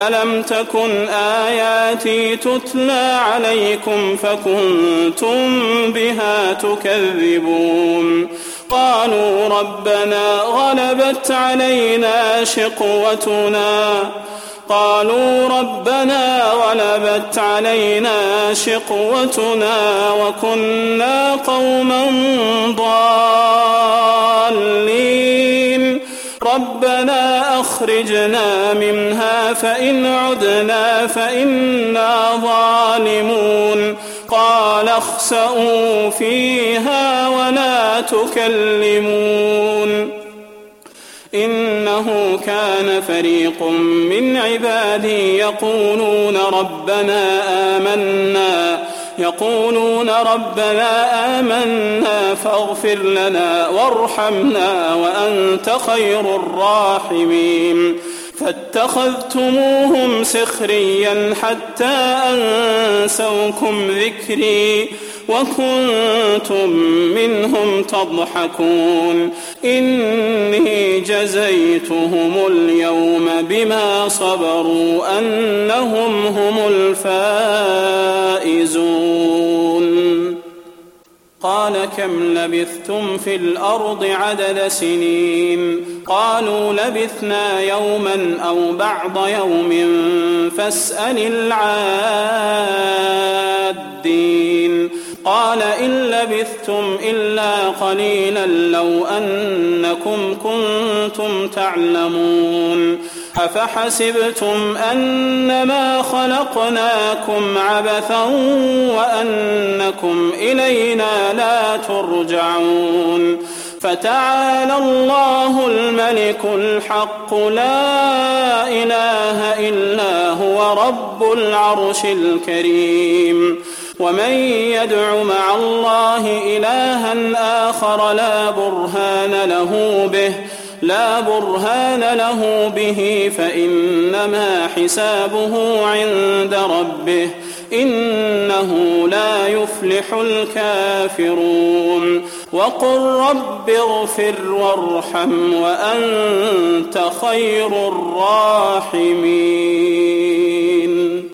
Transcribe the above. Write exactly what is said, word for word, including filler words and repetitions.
ألم تكن آياتي تتلى عليكم فكنتم بها تكذبون قالوا ربنا غلبت علينا شقوتنا قالوا ربنا غلبت علينا شقوتنا وكنا قوما ضالين ربنا أخرجنا منها فإن عدنا فإنا ظالمون قال اخسئوا فيها ولا تكلمون إنه كان فريق من عبادي يقولون ربنا آمنا يقولون ربنا آمنا فاغفر لنا وارحمنا وأنت خير الراحمين فاتخذتموهم سخريا حتى أنسوكم ذكري وكنتم منهم تضحكون إني جزيتهم اليوم بما صبروا أنهم هم الفائزون قال كم لبثتم في الأرض عدد سنين قالوا لبثنا يوما أو بعض يوم فاسأل العادين قال إن لبثتم إلا قليلا لو أنكم كنتم تعلمون أفحسبتم أنما خلقناكم عبثا وأنكم إلينا لا ترجعون فتعالى الله الملك الحق لا إله إلا هو رب العرش الكريم ومن يدع مع الله إلها آخر لا برهان له به لا برهان له به فإنما حسابه عند ربه إنه لا يفلح الكافرون وقل رب اغفر وارحم وأنت خير الراحمين